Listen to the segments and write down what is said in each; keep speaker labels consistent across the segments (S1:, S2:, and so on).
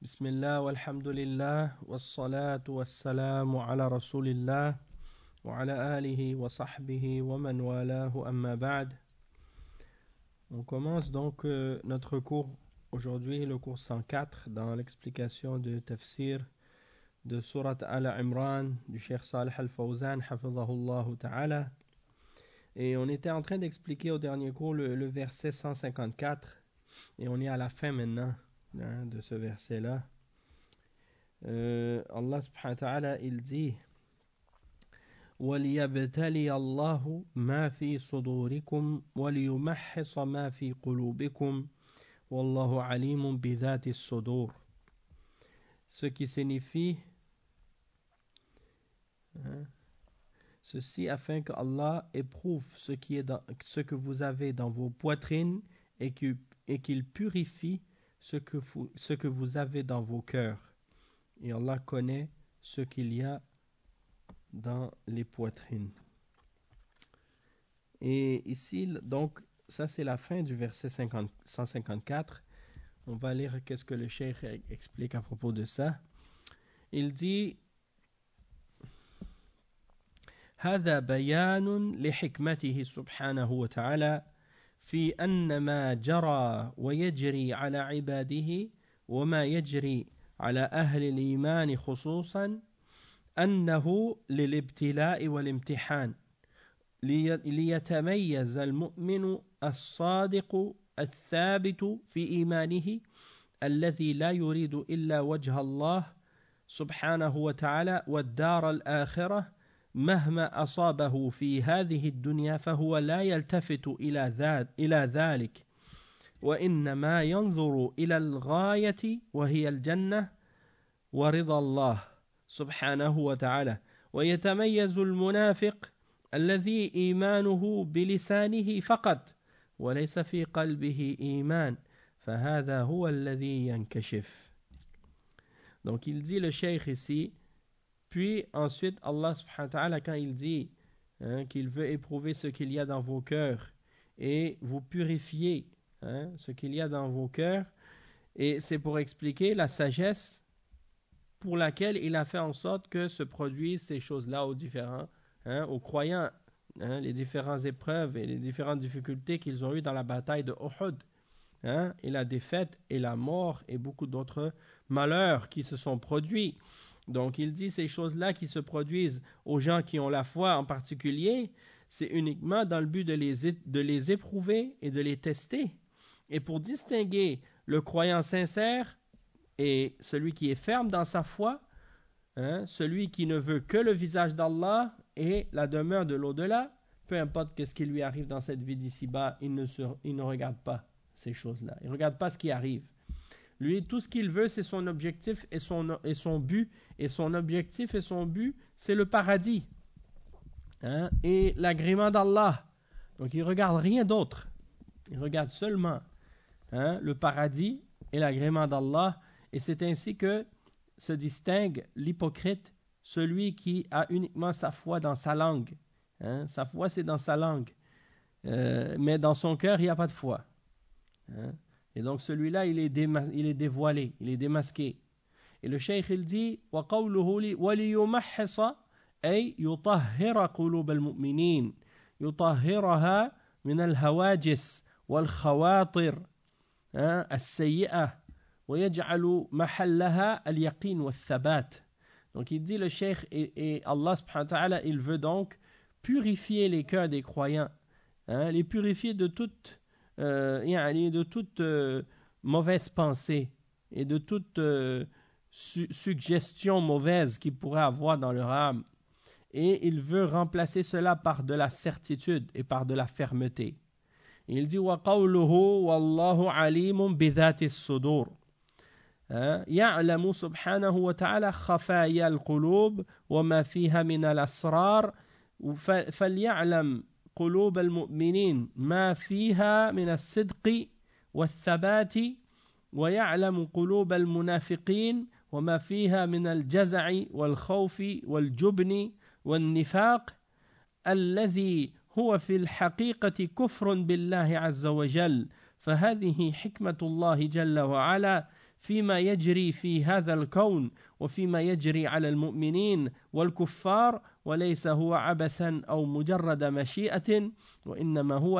S1: بسم الله والحمد لله والصلاة والسلام على رسول الله وعلى آله وصحبه ومن والاه أما بعد. On commence donc notre cours aujourd'hui, le cours 104 dans l'explication de tafsir de Surat Al-Imran du Cheikh Salih Al-Fawzan hafizahullah ta'ala. Et on était en train d'expliquer au dernier cours le verset 154 et on est à la fin maintenant de ce verset-là. Allah subhanahu wa ta'ala il dit وَلِيَبْتَلِيَ اللَّهُ مَا فِي صُدُورِكُمْ وَلِيُمَحِّصَ مَا فِي قُلُوبِكُمْ وَاللَّهُ عَلِيمٌ بِذَاتِ الصُّدُورِ. Ce qui signifie ceci afin que Allah éprouve ce que vous avez dans vos poitrines et qu'il purifie ce que vous avez dans vos cœurs. Et Allah connaît ce qu'il y a dans les poitrines. Et ici, donc, ça c'est la fin du verset 154. On va lire qu'est-ce que le cheikh explique à propos de ça. Il dit هذا بيان لحكمته سبحانه وتعالى في أن ما جرى ويجري على عباده وما يجري على أهل الإيمان خصوصا أنه للابتلاء والامتحان ليتميز المؤمن الصادق الثابت في إيمانه الذي لا يريد إلا وجه الله سبحانه وتعالى والدار الآخرة مهما أصابه في هذه الدنيا فهو لا يلتفت إلى ذلك وإنما ينظر إلى الغاية وهي الجنة ورضا الله سبحانه وتعالى. ويتميز المنافق الذي إيمانه بلسانه فقط وليس في قلبه إيمان فهذا هو الذي ينكشف. Donc il dit le cheikh ici, puis ensuite Allah subhanahu wa ta'ala quand il dit qu'il veut éprouver ce qu'il y a dans vos cœurs et vous purifier ce qu'il y a dans vos cœurs, et c'est pour expliquer la sagesse pour laquelle il a fait en sorte que se produisent ces choses-là aux croyants, les différentes épreuves et les différentes difficultés qu'ils ont eues dans la bataille de Uhud, et la défaite et la mort et beaucoup d'autres malheurs qui se sont produits. Donc il dit ces choses-là qui se produisent aux gens qui ont la foi en particulier, c'est uniquement dans le but de les éprouver et de les tester. Et pour distinguer le croyant sincère et celui qui est ferme dans sa foi, celui qui ne veut que le visage d'Allah et la demeure de l'au-delà, peu importe qu'est-ce qui lui arrive dans cette vie d'ici-bas, il ne regarde pas ces choses-là. Il ne regarde pas ce qui arrive. Lui, tout ce qu'il veut, c'est son objectif et son but. Et son objectif et son but, c'est le paradis et l'agrément d'Allah. Donc, il ne regarde rien d'autre. Il regarde seulement le paradis et l'agrément d'Allah. Et c'est ainsi que se distingue l'hypocrite, celui qui a uniquement sa foi dans sa langue. Sa foi, c'est dans sa langue. Mais dans son cœur, il n'y a pas de foi. Et donc celui-là, il est dévoilé, il est démasqué. Et le cheikh, il dit وَقَوْلُهُ وَلِيُمَحِّصَ أي يطهر قلوب المؤمنين يطهرها من الهواجس والخواطر السيئة ويجعل محلها اليقين والثبات. Donc il dit le cheikh et Allah subhanahu wa ta'ala, il veut donc purifier les cœurs des croyants, les purifier de toute mauvaise pensée et de toute suggestion mauvaise qu'ils pourraient avoir dans leur âme. Et il veut remplacer cela par de la certitude et par de la fermeté. Et il dit وَقَوْلُهُ وَاللَّهُ عَلِيمٌ بِذَاتِ الصُّدُورِ يعلم سبحانه وتعالى خفايا القلوب وما فيها من الأسرار فليعلم قلوب المؤمنين ما فيها من الصدق والثبات ويعلم قلوب المنافقين وما فيها من الجزع والخوف والجبن والنفاق الذي هو في الحقيقة كفر بالله عز وجل فهذه حكمة الله جل وعلا فيما يجري في هذا الكون وفيما يجري على المؤمنين والكفار وليس هو عبثا أو مجرد مشيئة وإنما هو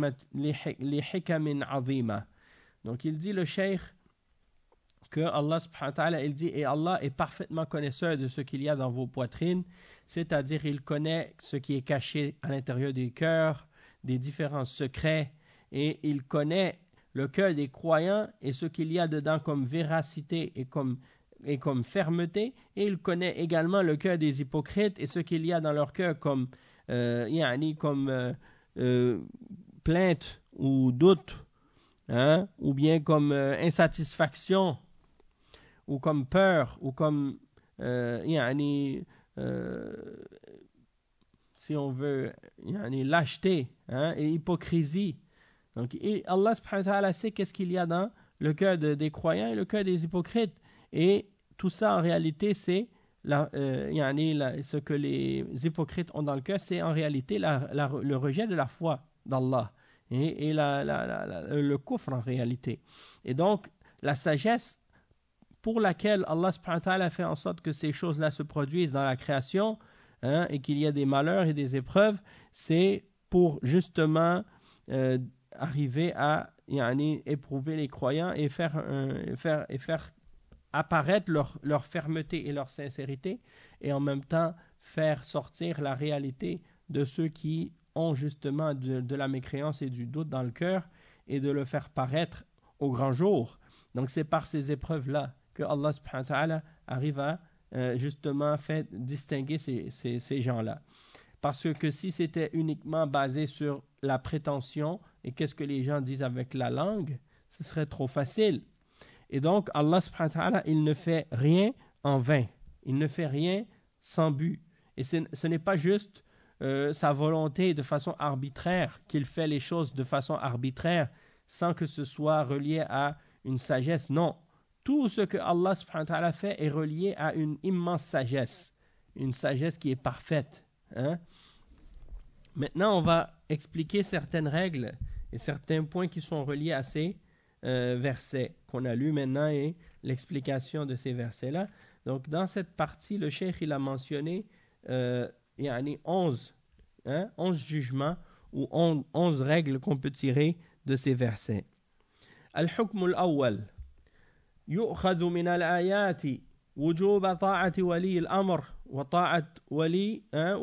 S1: لحكم عظيمة. Donc il dit le cheikh que Allah subhanahu wa ta'ala, il dit, et Allah est parfaitement connaisseur de ce qu'il y a dans vos poitrines, c'est-à-dire il connaît ce qui est caché à l'intérieur des cœurs, des différents secrets, et il connaît le cœur des croyants et ce qu'il y a dedans comme véracité et comme fermeté, et il connaît également le cœur des hypocrites et ce qu'il y a dans leur cœur comme plainte ou doute, ou bien comme insatisfaction, ou comme peur, ou comme si on veut lâcheté, et hypocrisie. Donc Allah subhanahu wa ta'ala sait qu'est-ce qu'il y a dans le cœur des croyants et le cœur des hypocrites, et tout ça en réalité c'est ce que les hypocrites ont dans le cœur, c'est en réalité le rejet de la foi d'Allah et le kufr en réalité. Et donc la sagesse pour laquelle Allah subhanahu wa ta'ala fait en sorte que ces choses-là se produisent dans la création, et qu'il y a des malheurs et des épreuves, c'est pour justement arriver à éprouver les croyants et faire apparaître leur fermeté et leur sincérité, et en même temps faire sortir la réalité de ceux qui ont justement de la mécréance et du doute dans le cœur, et de le faire paraître au grand jour. Donc c'est par ces épreuves-là que Allah subhanahu wa ta'ala arrive à justement faire distinguer ces gens-là. Parce que si c'était uniquement basé sur la prétention et qu'est-ce que les gens disent avec la langue, ce serait trop facile. Et donc Allah subhanahu wa ta'ala, il ne fait rien en vain, il ne fait rien sans but, et ce n'est pas juste sa volonté de façon arbitraire, qu'il fait les choses de façon arbitraire sans que ce soit relié à une sagesse. Non, tout ce que Allah subhanahu wa ta'ala fait est relié à une immense sagesse, une sagesse qui est parfaite. Maintenant on va expliquer certaines règles et certains points qui sont reliés à ces versets qu'on a lus maintenant, et l'explication de ces versets-là. Donc dans cette partie, le cheikh il a mentionné 11 jugements ou 11 règles qu'on peut tirer de ces versets. Al-hukm al-awwal يؤخذ من الآيات وجوب طاعة ولي الأمر وطاعة ولي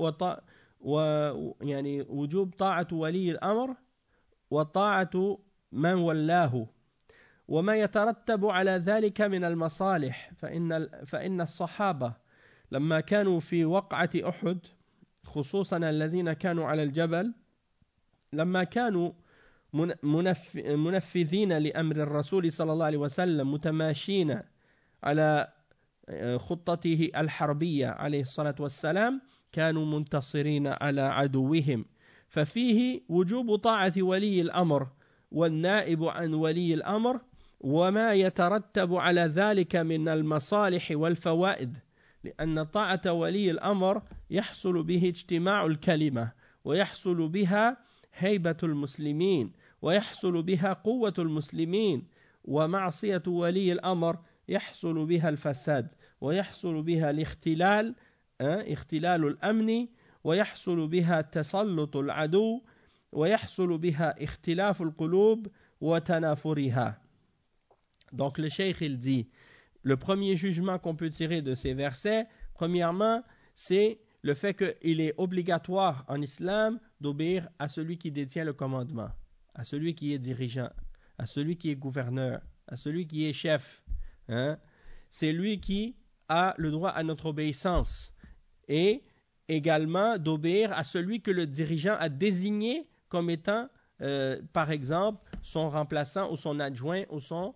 S1: وجوب طاعة ولي الأمر وطاعة من ولاه وما يترتب على ذلك من المصالح فإن الصحابة لما كانوا في وقعة أحد خصوصا الذين كانوا على الجبل لما كانوا منفذين لأمر الرسول صلى الله عليه وسلم متماشين على خطته الحربية عليه الصلاة والسلام كانوا منتصرين على عدوهم ففيه وجوب طاعة ولي الأمر والنائب عن ولي الأمر وما يترتب على ذلك من المصالح والفوائد لأن طاعة ولي الأمر يحصل به اجتماع الكلمة ويحصل بها هيبة المسلمين ويحصل بها قوة المسلمين ومعصية ولي الأمر يحصل بها الفساد ويحصل بها الاختلال اختلال الأمن ويحصل بها تسلط العدو ويحصل بها اختلاف القلوب وتنافرها. Donc le cheikh il dit, le premier jugement qu'on peut tirer de ces versets, premièrement, c'est le fait qu'il est obligatoire en islam d'obéir à celui qui détient le commandement, à celui qui est dirigeant, à celui qui est gouverneur, à celui qui est chef. C'est lui qui a le droit à notre obéissance, et également d'obéir à celui que le dirigeant a désigné comme étant, par exemple, son remplaçant ou son adjoint ou son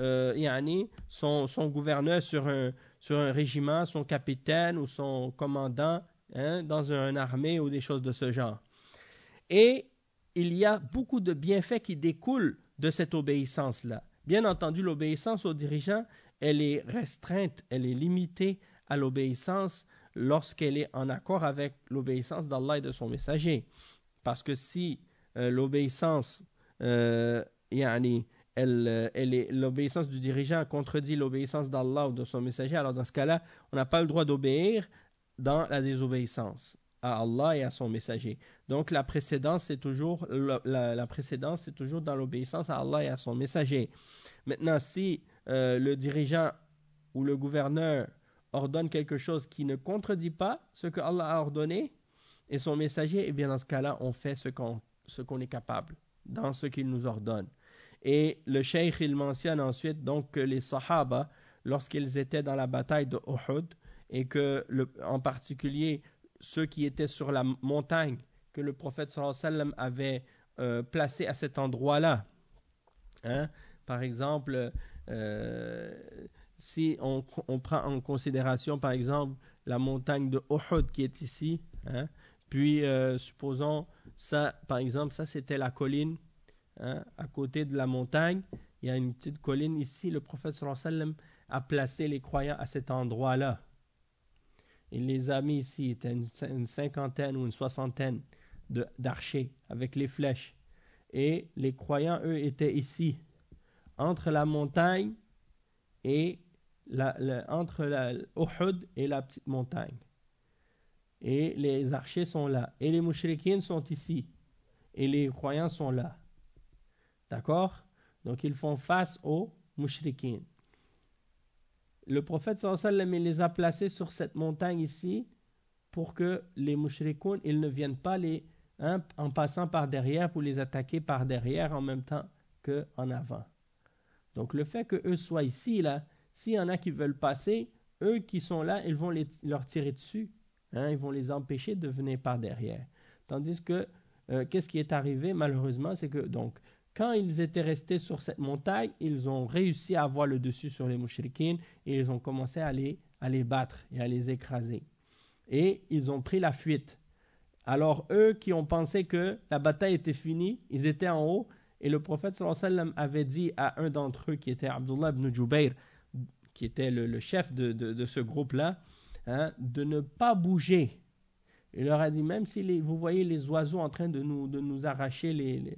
S1: gouverneur sur un régiment, son capitaine ou son commandant dans une armée ou des choses de ce genre. Et il y a beaucoup de bienfaits qui découlent de cette obéissance-là. Bien entendu, l'obéissance aux dirigeants, elle est restreinte, elle est limitée à l'obéissance lorsqu'elle est en accord avec l'obéissance d'Allah et de son messager. Parce que si l'obéissance, elle l'obéissance du dirigeant contredit l'obéissance d'Allah ou de son messager, alors dans ce cas-là, on n'a pas le droit d'obéir dans la désobéissance à Allah et à son messager. Donc la précédence, c'est toujours, la précédence, c'est toujours dans l'obéissance à Allah et à son messager. Maintenant, si le dirigeant ou le gouverneur ordonne quelque chose qui ne contredit pas ce que Allah a ordonné et son messager, eh bien dans ce cas-là, on fait ce qu'on est capable dans ce qu'il nous ordonne. Et le cheikh, il mentionne ensuite donc que les Sahaba, lorsqu'ils étaient dans la bataille de Uhud, et que en particulier ceux qui étaient sur la montagne que le prophète sallallahu alayhi wa sallam avait placé à cet endroit-là. Hein? Par exemple, si on prend en considération par exemple la montagne de Uhud qui est ici, hein? Puis supposons ça, par exemple, ça c'était la colline, hein? À côté de la montagne, il y a une petite colline ici, le prophète sallallahu alayhi wa sallam a placé les croyants à cet endroit-là. Il les a mis ici, il était une cinquantaine ou une soixantaine d'archers avec les flèches. Et les croyants, eux, étaient ici, entre la montagne et entre Uhud et la petite montagne. Et les archers sont là. Et les mouchriquines sont ici. Et les croyants sont là. D'accord? Donc ils font face aux mouchriquines. Le prophète sallallahu alayhi wa sallam, il les a placés sur cette montagne ici pour que les mouchrikoun, ils ne viennent pas en passant par derrière pour les attaquer par derrière en même temps qu'en avant. Donc le fait qu'eux soient ici, là, s'il y en a qui veulent passer, eux qui sont là, ils vont leur tirer dessus. Hein, ils vont les empêcher de venir par derrière. Tandis que, qu'est-ce qui est arrivé malheureusement, c'est que donc, quand ils étaient restés sur cette montagne, ils ont réussi à avoir le dessus sur les mouchrikines et ils ont commencé à les battre et à les écraser. Et ils ont pris la fuite. Alors eux qui ont pensé que la bataille était finie, ils étaient en haut et le prophète sallallahu alayhi wa sallam avait dit à un d'entre eux qui était Abdullah ibn Jubayr, qui était le chef de ce groupe-là, hein, de ne pas bouger. Il leur a dit, même si vous voyez les oiseaux en train de nous arracher,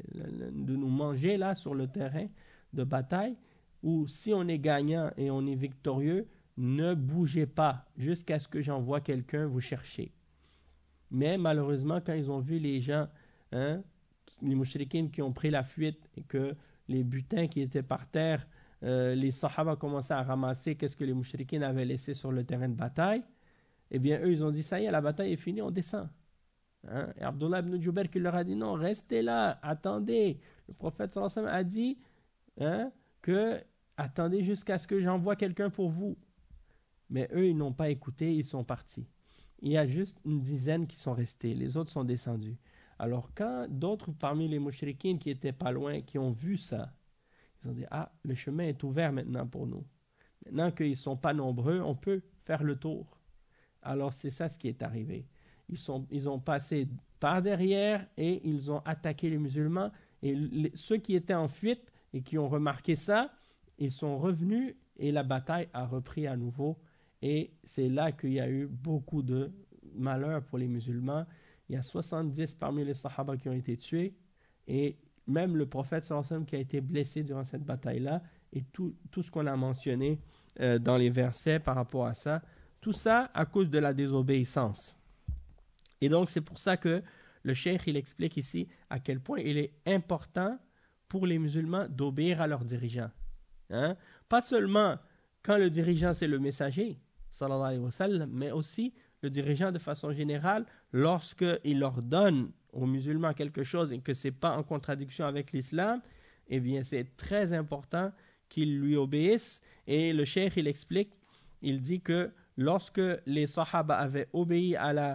S1: de nous manger là sur le terrain de bataille, ou si on est gagnant et on est victorieux, ne bougez pas jusqu'à ce que j'envoie quelqu'un vous chercher. Mais malheureusement, quand ils ont vu les gens, hein, les mouchrikines qui ont pris la fuite et que les butins qui étaient par terre, les sahaba commençaient à ramasser qu'est-ce que les mouchrikines avaient laissé sur le terrain de bataille, eh bien, eux, ils ont dit, ça y est, la bataille est finie, on descend. Hein? Et Abdullah ibn Jubayr qui leur a dit, non, restez là, attendez. Le prophète sallallahu alayhi wa sallam a dit, hein, que attendez jusqu'à ce que j'envoie quelqu'un pour vous. Mais eux, ils n'ont pas écouté, ils sont partis. Il y a juste une dizaine qui sont restés, les autres sont descendus. Alors, quand d'autres parmi les mouchrikines qui étaient pas loin, qui ont vu ça, ils ont dit, ah, le chemin est ouvert maintenant pour nous. Maintenant qu'ils ne sont pas nombreux, on peut faire le tour. Alors c'est ça ce qui est arrivé. Ils ont passé par derrière et ils ont attaqué les musulmans. Et ceux qui étaient en fuite et qui ont remarqué ça, ils sont revenus et la bataille a repris à nouveau. Et c'est là qu'il y a eu beaucoup de malheur pour les musulmans. Il y a 70 parmi les sahaba qui ont été tués. Et même le prophète sallallahu alayhi wa sallam qui a été blessé durant cette bataille-là. Et tout ce qu'on a mentionné dans les versets par rapport à ça. Tout ça à cause de la désobéissance. Et donc, c'est pour ça que le cheikh, il explique ici à quel point il est important pour les musulmans d'obéir à leurs dirigeants. Hein? Pas seulement quand le dirigeant, c'est le messager, sallallahu alayhi wa sallam, mais aussi le dirigeant de façon générale, lorsqu'il ordonne aux musulmans quelque chose et que ce n'est pas en contradiction avec l'islam, eh bien, c'est très important qu'ils lui obéissent. Et le cheikh, il explique, il dit que lorsque les sahaba avaient obéi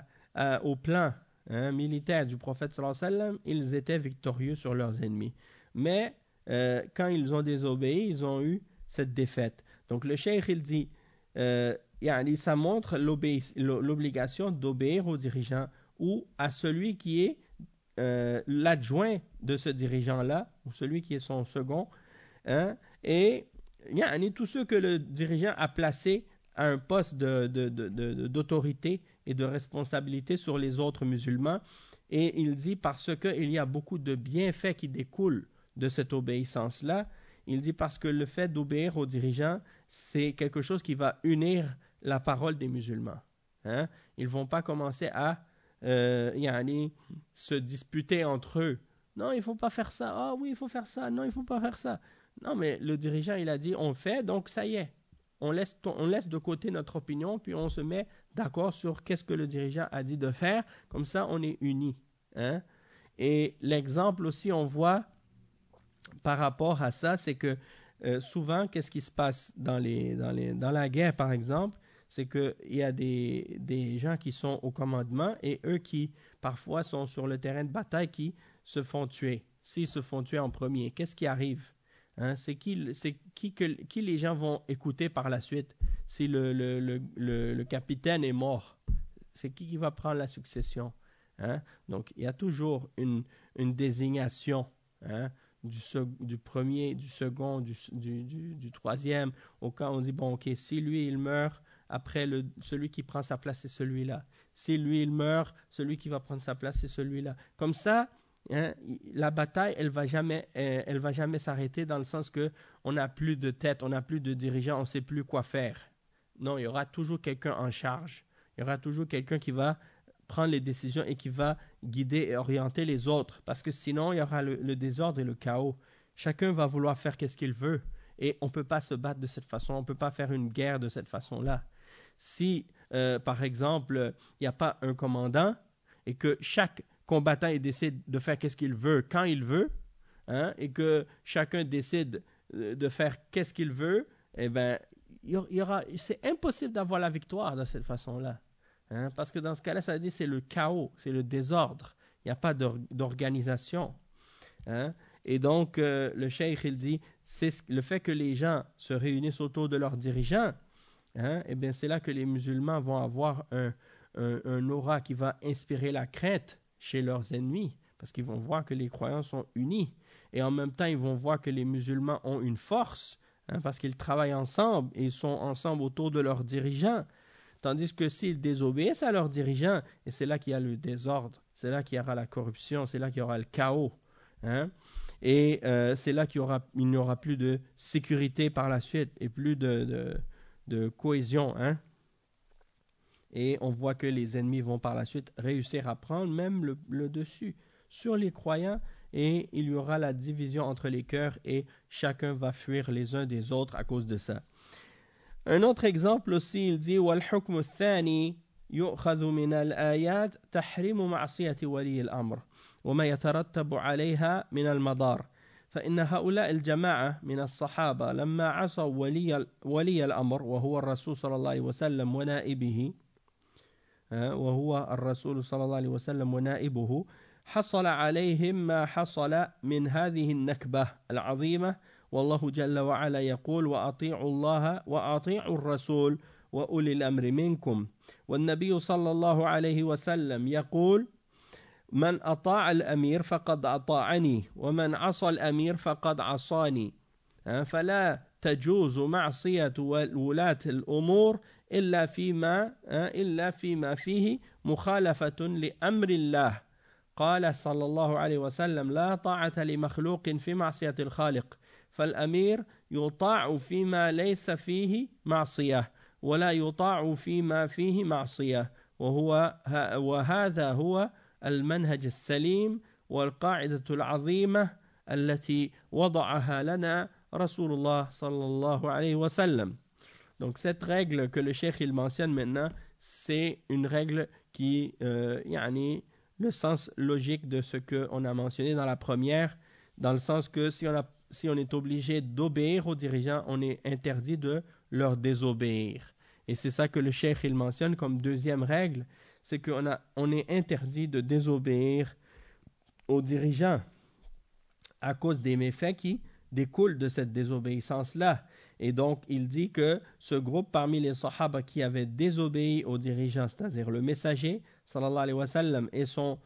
S1: au plan militaire du prophète sallallahu alayhi wa sallam, ils étaient victorieux sur leurs ennemis. Mais quand ils ont désobéi, ils ont eu cette défaite. Donc le cheikh, il dit, ça montre l'obligation d'obéir au dirigeant ou à celui qui est l'adjoint de ce dirigeant-là, ou celui qui est son second, hein, et tous ceux que le dirigeant a placés à un poste d'autorité et de responsabilité sur les autres musulmans. Et il dit parce qu'il y a beaucoup de bienfaits qui découlent de cette obéissance-là, il dit parce que le fait d'obéir aux dirigeants, c'est quelque chose qui va unir la parole des musulmans. Hein? Ils ne vont pas commencer à se disputer entre eux. Non, il ne faut pas faire ça. Ah oui, il faut faire ça. Non, il ne faut pas faire ça. Non, mais le dirigeant, il a dit, on fait, donc ça y est. On laisse de côté notre opinion, puis on se met d'accord sur qu'est-ce que le dirigeant a dit de faire. Comme ça, on est unis. Hein? Et l'exemple aussi, on voit par rapport à ça, c'est que souvent, qu'est-ce qui se passe dans la guerre, par exemple, c'est qu'il y a des gens qui sont au commandement et eux qui, parfois, sont sur le terrain de bataille qui se font tuer. S'ils se font tuer en premier, qu'est-ce qui arrive? Hein? C'est qui les gens vont écouter par la suite? Si le capitaine est mort, c'est qui va prendre la succession? Hein? Donc, il y a toujours une désignation, hein? Du premier, du second, du troisième. Au cas où on dit, bon, ok, si lui, il meurt, après, celui qui prend sa place, c'est celui-là. Si lui, il meurt, celui qui va prendre sa place, c'est celui-là. Comme ça, hein, la bataille, elle va jamais s'arrêter dans le sens que on n'a plus de tête, on n'a plus de dirigeant, on ne sait plus quoi faire. Non, il y aura toujours quelqu'un en charge. Il y aura toujours quelqu'un qui va prendre les décisions et qui va guider et orienter les autres. Parce que sinon, il y aura le désordre et le chaos. Chacun va vouloir faire ce qu'il veut. Et on ne peut pas se battre de cette façon. On ne peut pas faire une guerre de cette façon-là. Si, par exemple, il n'y a pas un commandant et que chaque combattant il décide de faire ce qu'il veut quand il veut, hein, et que chacun décide de faire ce qu'il veut, eh bien, c'est impossible d'avoir la victoire de cette façon-là. Hein, parce que dans ce cas-là, ça veut dire que c'est le chaos, c'est le désordre. Il n'y a pas d'organisation. Hein? Et donc, le cheikh, il dit, c'est le fait que les gens se réunissent autour de leurs dirigeants, hein, eh bien, c'est là que les musulmans vont avoir un aura qui va inspirer la crainte chez leurs ennemis, parce qu'ils vont voir que les croyants sont unis. Et en même temps, ils vont voir que les musulmans ont une force, hein, parce qu'ils travaillent ensemble et ils sont ensemble autour de leurs dirigeants. Tandis que s'ils désobéissent à leurs dirigeants, et c'est là qu'il y a le désordre, c'est là qu'il y aura la corruption, c'est là qu'il y aura le chaos. Hein? Et c'est là qu'il n'y aura plus de sécurité par la suite et plus de cohésion. Hein? Et on voit que les ennemis vont par la suite réussir à prendre même le dessus sur les croyants et il y aura la division entre les cœurs et chacun va fuir les uns des autres à cause de ça. Un autre exemple aussi, il dit وَالْحُكْمُ الثَّانِي يُؤْخَذُ مِنَ الْآيَاتِ تَحْرِيمُ مَعْصِيَةِ وَلِيِّ الْأَمْرِ وما يترتب عليها من المضار فإن هؤلاء الجماعة من الصحابة لما عصوا ولي الأمر وهو الرسول صلى الله عليه وسلم ونائبه حصل عليهم ما حصل من هذه النكبة العظيمة والله جل وعلا يقول وأطيعوا الله وأطيعوا الرسول وأولي الأمر منكم والنبي صلى الله عليه وسلم يقول من أطاع الأمير فقد أطاعني ومن عصى الأمير فقد عصاني فلا تجوز معصية ولاة الأمور إلا فيما فيه مخالفة لأمر الله قال صلى الله عليه وسلم لا طاعة لمخلوق في معصية الخالق فالأمير يطاع فيما ليس فيه معصية ولا يطاع فيما فيه معصية وهذا هو المنهج السليم والقاعدة العظيمة التي وضعها لنا رسول الله صلى الله عليه وسلم. Donc cette règle que le cheikh il mentionne maintenant, c'est une règle qui le sens logique de ce qu'on a mentionné dans la première, dans le sens que si on est obligé d'obéir aux dirigeants, on est interdit de leur désobéir. Et c'est ça que le cheikh il mentionne comme deuxième règle, c'est qu'on est interdit de désobéir aux dirigeants à cause des méfaits qui découlent de cette désobéissance-là. Et donc, il dit que ce groupe parmi les sahaba qui avaient désobéi aux dirigeants, c'est-à-dire le messager, sallallahu alayhi wa sallam, et son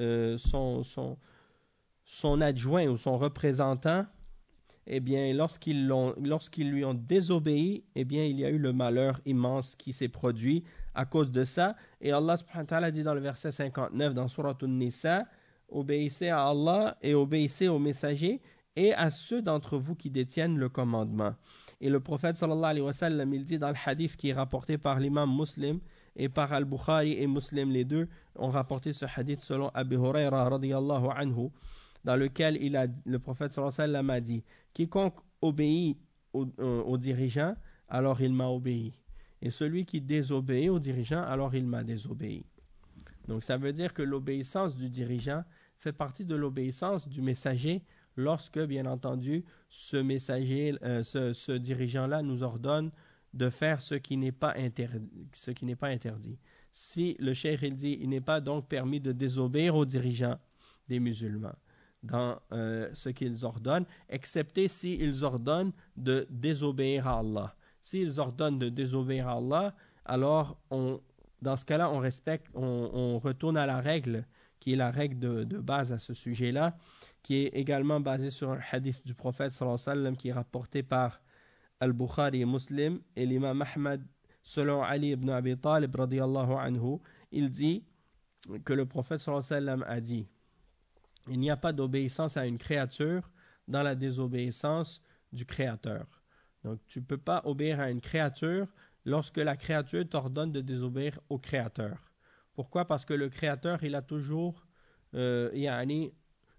S1: adjoint ou son représentant, eh bien, lorsqu'ils lui ont désobéi, eh bien, il y a eu le malheur immense qui s'est produit à cause de ça. Et Allah subhanahu wa ta'ala dit dans le verset 59 dans Surat An-Nisa, obéissez à Allah et obéissez aux messagers et à ceux d'entre vous qui détiennent le commandement. Et le prophète sallallahu alayhi wa sallam, il dit dans le hadith qui est rapporté par l'imam Muslim et par Al-Bukhari et Muslim, les deux ont rapporté ce hadith selon Abu Huraira radiyallahu anhu, dans lequel le prophète sallallahu alayhi wa sallam a dit: quiconque obéit au dirigeant, alors il m'a obéi. Et celui qui désobéit au dirigeant, alors il m'a désobéi. Donc ça veut dire que l'obéissance du dirigeant fait partie de l'obéissance du messager lorsque, bien entendu, ce messager, ce dirigeant-là nous ordonne de faire ce qui n'est pas interdit. Si le cheikh il dit, il n'est pas donc permis de désobéir aux dirigeants des musulmans dans ce qu'ils ordonnent, excepté s'ils ordonnent de désobéir à Allah. S'ils ordonnent de désobéir à Allah, alors dans ce cas-là, on retourne à la règle qui est la règle de base à ce sujet-là, qui est également basée sur un hadith du prophète sallallahu alayhi wa sallam qui est rapporté par Al-Bukhari et Muslim et l'imam Ahmad selon Ali ibn Abi Talib radiyallahu anhu. Il dit que le prophète sallallahu alayhi wa sallam a dit: il n'y a pas d'obéissance à une créature dans la désobéissance du créateur. Donc tu ne peux pas obéir à une créature lorsque la créature t'ordonne de désobéir au créateur. Pourquoi? Parce que le créateur, il a toujours son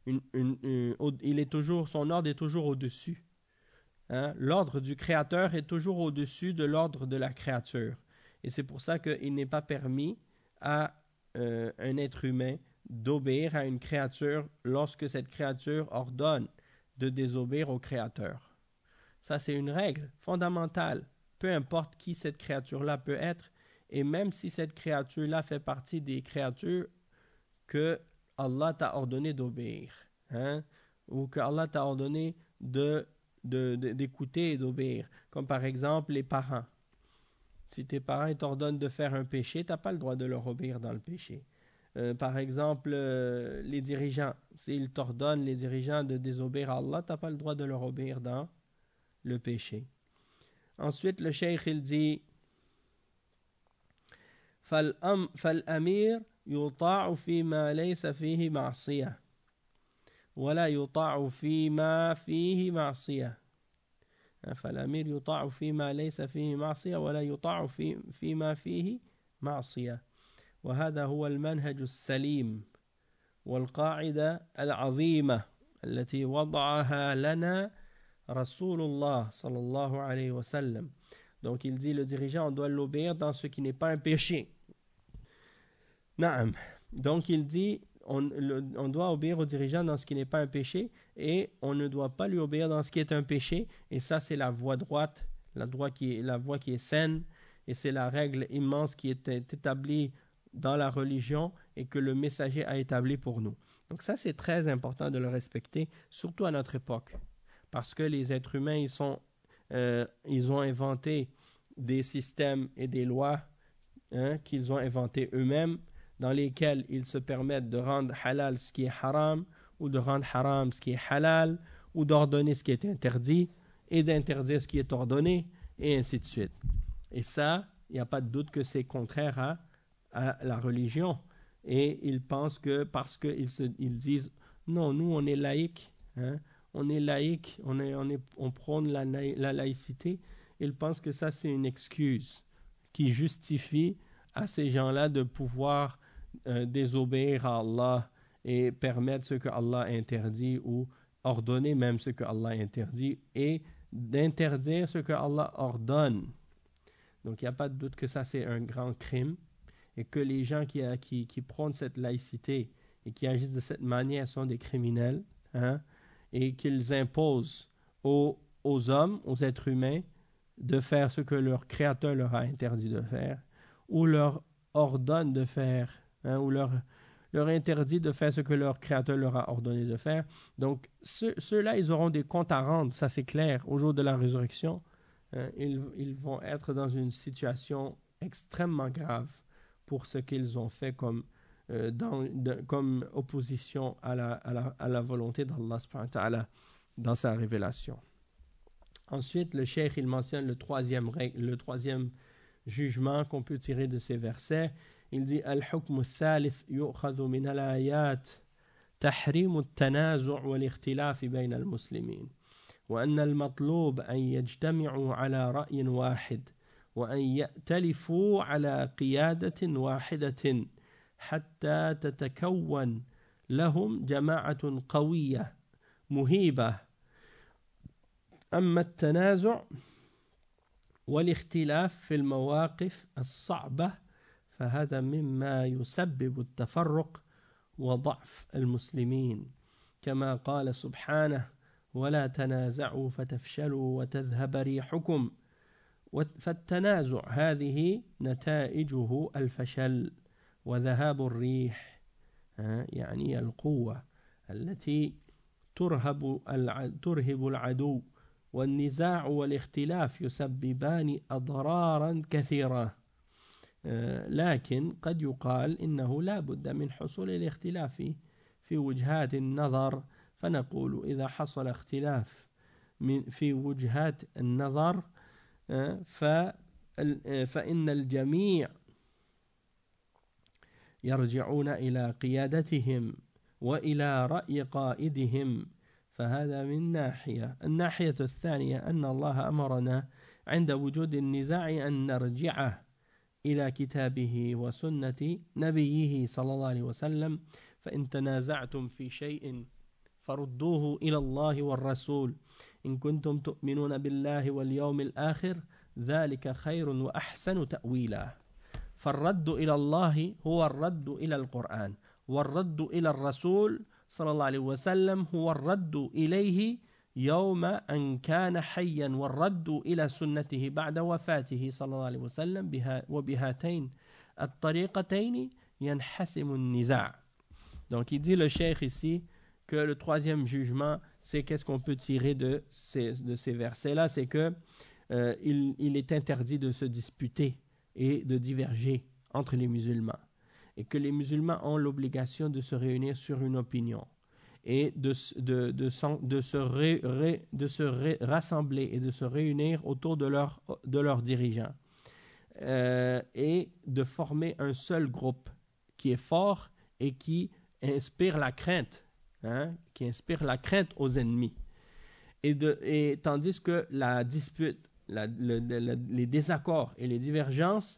S1: ordre est toujours au-dessus. Hein? L'ordre du créateur est toujours au-dessus de l'ordre de la créature. Et c'est pour ça qu'il n'est pas permis à un être humain d'obéir à une créature lorsque cette créature ordonne de désobéir au créateur. Ça, c'est une règle fondamentale. Peu importe qui cette créature-là peut être, et même si cette créature-là fait partie des créatures que Allah t'a ordonné d'obéir, hein, ou que Allah t'a ordonné d'écouter et d'obéir, comme par exemple les parents. Si tes parents t'ordonnent de faire un péché, tu n'as pas le droit de leur obéir dans le péché. Par exemple, les dirigeants, s'ils t'ordonnent, les dirigeants, de désobéir à Allah, tu n'as pas le droit de leur obéir dans le péché. Ensuite, le cheikh il dit: فالأمير يطاع فيما ليس فيه معصية ولا يطاع فيما فيه معصية. فالأمير يطاع فيما ليس فيه معصية ولا يطاع فيما فيه معصية. وهذا هو المنهج السليم والقاعدة العظيمة التي وضعها لنا Rasulullah sallallahu alayhi wa sallam. Donc il dit, le dirigeant, on doit l'obéir dans ce qui n'est pas un péché. Naam. Donc il dit, on doit obéir au dirigeant dans ce qui n'est pas un péché, et on ne doit pas lui obéir dans ce qui est un péché. Et ça, c'est la voie droite, la voie qui est saine, et c'est la règle immense qui est établie dans la religion et que le messager a établie pour nous. Donc ça, c'est très important de le respecter, surtout à notre époque. Parce que les êtres humains, ils ont inventé des systèmes et des lois qu'ils ont inventés eux-mêmes, dans lesquels ils se permettent de rendre halal ce qui est haram, ou de rendre haram ce qui est halal, ou d'ordonner ce qui est interdit, et d'interdire ce qui est ordonné, et ainsi de suite. Et ça, il n'y a pas de doute que c'est contraire à la religion. Et ils pensent que parce qu'ils disent, non, nous on est laïcs, on est laïque, on prône la laïcité. Ils pensent que ça, c'est une excuse qui justifie à ces gens-là de pouvoir désobéir à Allah et permettre ce que Allah interdit, ou ordonner même ce que Allah interdit, et d'interdire ce que Allah ordonne. Donc il n'y a pas de doute que ça, c'est un grand crime, et que les gens qui prônent cette laïcité et qui agissent de cette manière sont des criminels, et qu'ils imposent aux hommes, aux êtres humains, de faire ce que leur créateur leur a interdit de faire, ou leur ordonne de faire, ou leur interdit de faire ce que leur créateur leur a ordonné de faire. Donc ceux-là, ils auront des comptes à rendre, ça c'est clair, au jour de la résurrection. Ils vont être dans une situation extrêmement grave pour ce qu'ils ont fait comme opposition à la volonté d'Allah subhanahu wa ta'ala dans sa révélation. Ensuite, le cheikh il mentionne le troisième jugement qu'on peut tirer de ces versets. Il dit: Al-hukm al-thalith yu'khadhu min al-ayat تحريم التنازع والاختلاف بين المسلمين وأن المطلوب أن يجتمعوا على رأي واحد وأن يأتلفوا على قيادة واحدة حتى تتكون لهم جماعة قوية مهيبة. أما التنازع والاختلاف في المواقف الصعبة فهذا مما يسبب التفرق وضعف المسلمين، كما قال سبحانه: ولا تنازعوا فتفشلوا وتذهب ريحكم. فالتنازع هذه نتائجه الفشل وذهاب الريح، يعني القوة التي ترهب العدو. والنزاع والاختلاف يسببان أضرارا كثيرة، لكن قد يقال إنه لا بد من حصول الاختلاف في وجهات النظر، فنقول إذا حصل اختلاف في وجهات النظر فإن الجميع يرجعون إلى قيادتهم وإلى رأي قائدهم، فهذا من ناحية. الناحية الثانية أن الله أمرنا عند وجود النزاع أن نرجع إلى كتابه وسنة نبيه صلى الله عليه وسلم، فإن تنازعتم في شيء فردوه إلى الله والرسول إن كنتم تؤمنون بالله واليوم الآخر ذلك خير وأحسن تأويلا. فالرد إلى الله هو الرد إلى القرآن، والرد إلى الرسول صلى الله عليه وسلم هو الرد إليه يوم أن كان حيا، والرد إلى سنته بعد وفاته صلى الله عليه وسلم. وبهاتين الطريقتين ينحسم النزاع. Donc il dit le cheikh ici que le troisième jugement, c'est qu'est-ce qu'on peut tirer de ces versets-là, c'est que il est interdit de se disputer et de diverger entre les musulmans, et que les musulmans ont l'obligation de se réunir sur une opinion et de se rassembler et de se réunir autour de leurs dirigeants, et de former un seul groupe qui est fort et qui inspire la crainte, qui inspire la crainte aux ennemis. Et tandis que la dispute, les désaccords et les divergences,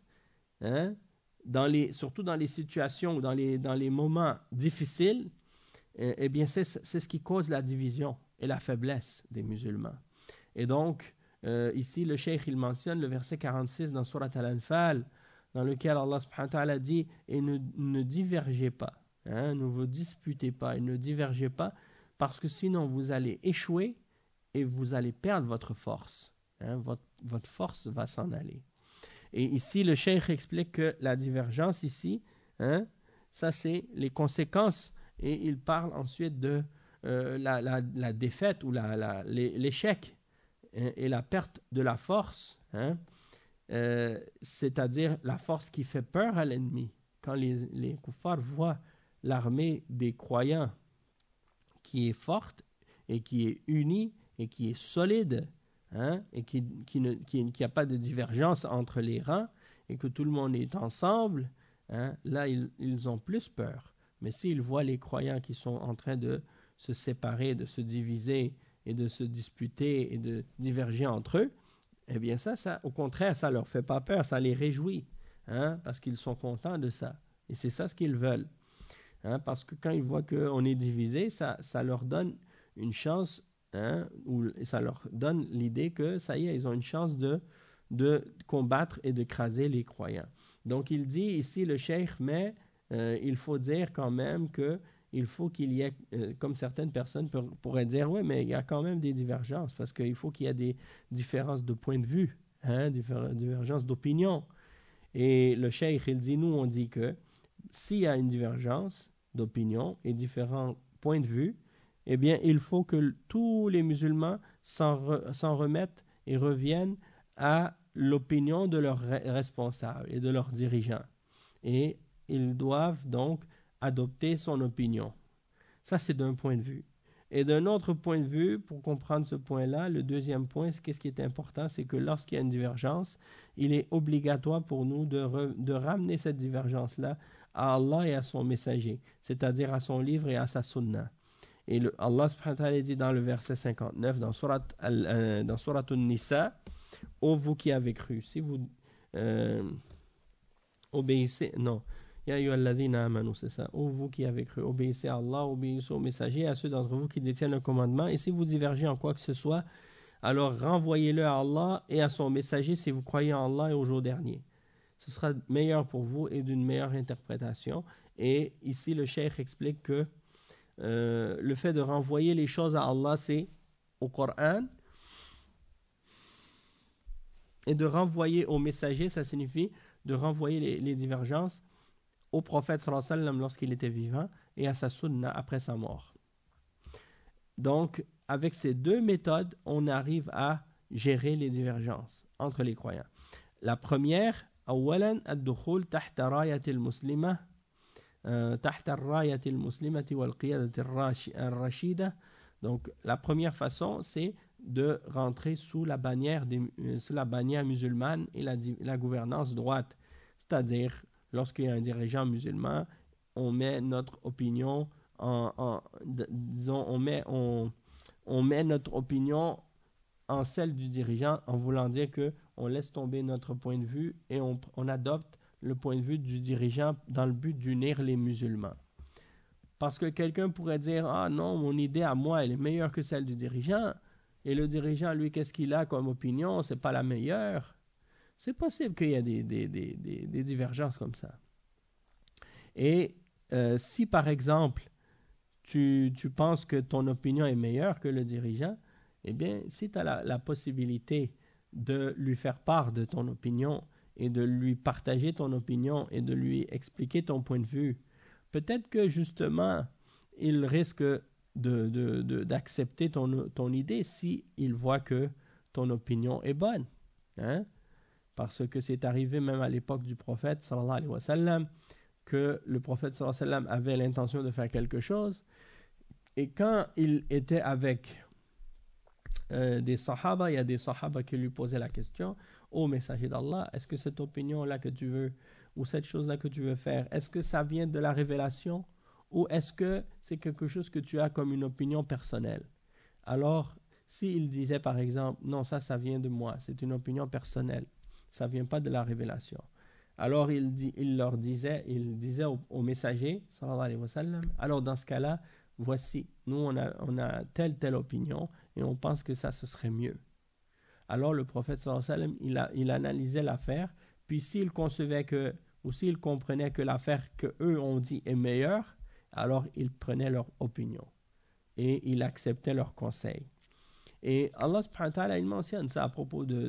S1: surtout dans les situations ou dans les moments difficiles, eh bien c'est ce qui cause la division et la faiblesse des musulmans. Et donc, ici, le cheikh, il mentionne le verset 46 dans Surat Al-Anfal, dans lequel Allah subhanahu wa ta'ala dit « Et ne divergez pas, ne vous disputez pas, et ne divergez pas, parce que sinon vous allez échouer et vous allez perdre votre force. Votre force va s'en aller. » Et ici, le cheikh explique que la divergence ici, ça c'est les conséquences, et il parle ensuite de la défaite ou l'échec et la perte de la force, c'est-à-dire la force qui fait peur à l'ennemi. Quand les kuffars voient l'armée des croyants qui est forte et qui est unie et qui est solide, et qu'il n'y a pas de divergence entre les rangs et que tout le monde est ensemble, là ils ont plus peur. Mais s'ils voient les croyants qui sont en train de se séparer, de se diviser et de se disputer et de diverger entre eux, eh bien ça au contraire, ça leur fait pas peur, ça les réjouit, parce qu'ils sont contents de ça. Et c'est ça ce qu'ils veulent. Parce que quand ils voient qu'on est divisé, ça leur donne une chance, ou ça leur donne l'idée que ça y est, ils ont une chance de combattre et de craser les croyants. Donc il dit ici le cheikh, mais il faut dire quand même qu'il faut qu'il y ait, comme certaines personnes pourraient dire, oui, mais il y a quand même des divergences, parce qu'il faut qu'il y ait des différences de point de vue, divergences d'opinion. Et le cheikh, il dit, nous on dit que s'il y a une divergence d'opinion et différents points de vue, eh bien il faut que tous les musulmans s'en remettent et reviennent à l'opinion de leurs responsables et de leurs dirigeants. Et ils doivent donc adopter son opinion. Ça, c'est d'un point de vue. Et d'un autre point de vue, pour comprendre ce point-là, le deuxième point, qu'est-ce qui est important, c'est que lorsqu'il y a une divergence, il est obligatoire pour nous de ramener cette divergence-là à Allah et à son messager, c'est-à-dire à son livre et à sa sunna. Et Allah subhanahu wa ta'ala dit dans le verset 59 dans Surat An-Nisa, ô vous qui avez cru, si vous obéissez, non, Ya ayyuhalladhina amanu, c'est ça, ô vous qui avez cru, obéissez à Allah, obéissez aux messagers et à ceux d'entre vous qui détiennent le commandement, et si vous divergez en quoi que ce soit, alors renvoyez-le à Allah et à son messager si vous croyez en Allah et au jour dernier. Ce sera meilleur pour vous et d'une meilleure interprétation. Et ici, le cheikh explique que le fait de renvoyer les choses à Allah, c'est au Coran. Et de renvoyer au messager, ça signifie de renvoyer les divergences au prophète sallallahu alayhi wa sallam lorsqu'il était vivant et à sa sunna après sa mort. Donc, avec ces deux méthodes, on arrive à gérer les divergences entre les croyants. La première, أولاً الدخول تحت راية المسلمة تحت الراية المسلمة والقيادة الرشيدة. Donc, la première façon, c'est de rentrer sous la bannière musulmane et la gouvernance droite. C'est-à-dire, lorsqu'il y a un dirigeant musulman, on met notre opinion disons, on met notre opinion en celle du dirigeant en voulant dire que on laisse tomber notre point de vue et on adopte le point de vue du dirigeant dans le but d'unir les musulmans. Parce que quelqu'un pourrait dire « Ah non, mon idée à moi, elle est meilleure que celle du dirigeant. » Et le dirigeant, lui, qu'est-ce qu'il a comme opinion? C'est pas la meilleure. C'est possible qu'il y ait des divergences comme ça. Et si, par exemple, tu penses que ton opinion est meilleure que le dirigeant, eh bien, si tu as la possibilité de lui faire part de ton opinion et de lui partager ton opinion et de lui expliquer ton point de vue, peut-être que justement, il risque d'accepter ton idée si il voit que ton opinion est bonne. Hein? Parce que c'est arrivé même à l'époque du prophète, sallallahu alayhi wa sallam, que le prophète, sallallahu alayhi wa sallam, avait l'intention de faire quelque chose. Et quand il était avec des sahaba, il y a des sahaba qui lui posaient la question: ô messager d'Allah, est-ce que cette opinion-là que tu veux, ou cette chose-là que tu veux faire, est-ce que ça vient de la révélation, ou est-ce que c'est quelque chose que tu as comme une opinion personnelle? Alors, s'il disait par exemple: non, ça vient de moi, c'est une opinion personnelle, ça vient pas de la révélation. Alors il disait au messager, sallallahu alayhi wa sallam, alors dans ce cas-là, voici, nous on a telle opinion et on pense que ça ce serait mieux. Alors le prophète sallallahu alayhi wa sallam, il analysait l'affaire, puis s'il concevait ou s'il comprenait que l'affaire que eux ont dit est meilleure, alors il prenait leur opinion et il acceptait leurs conseils. Et Allah subhanahu wa ta'ala, il mentionne ça à propos de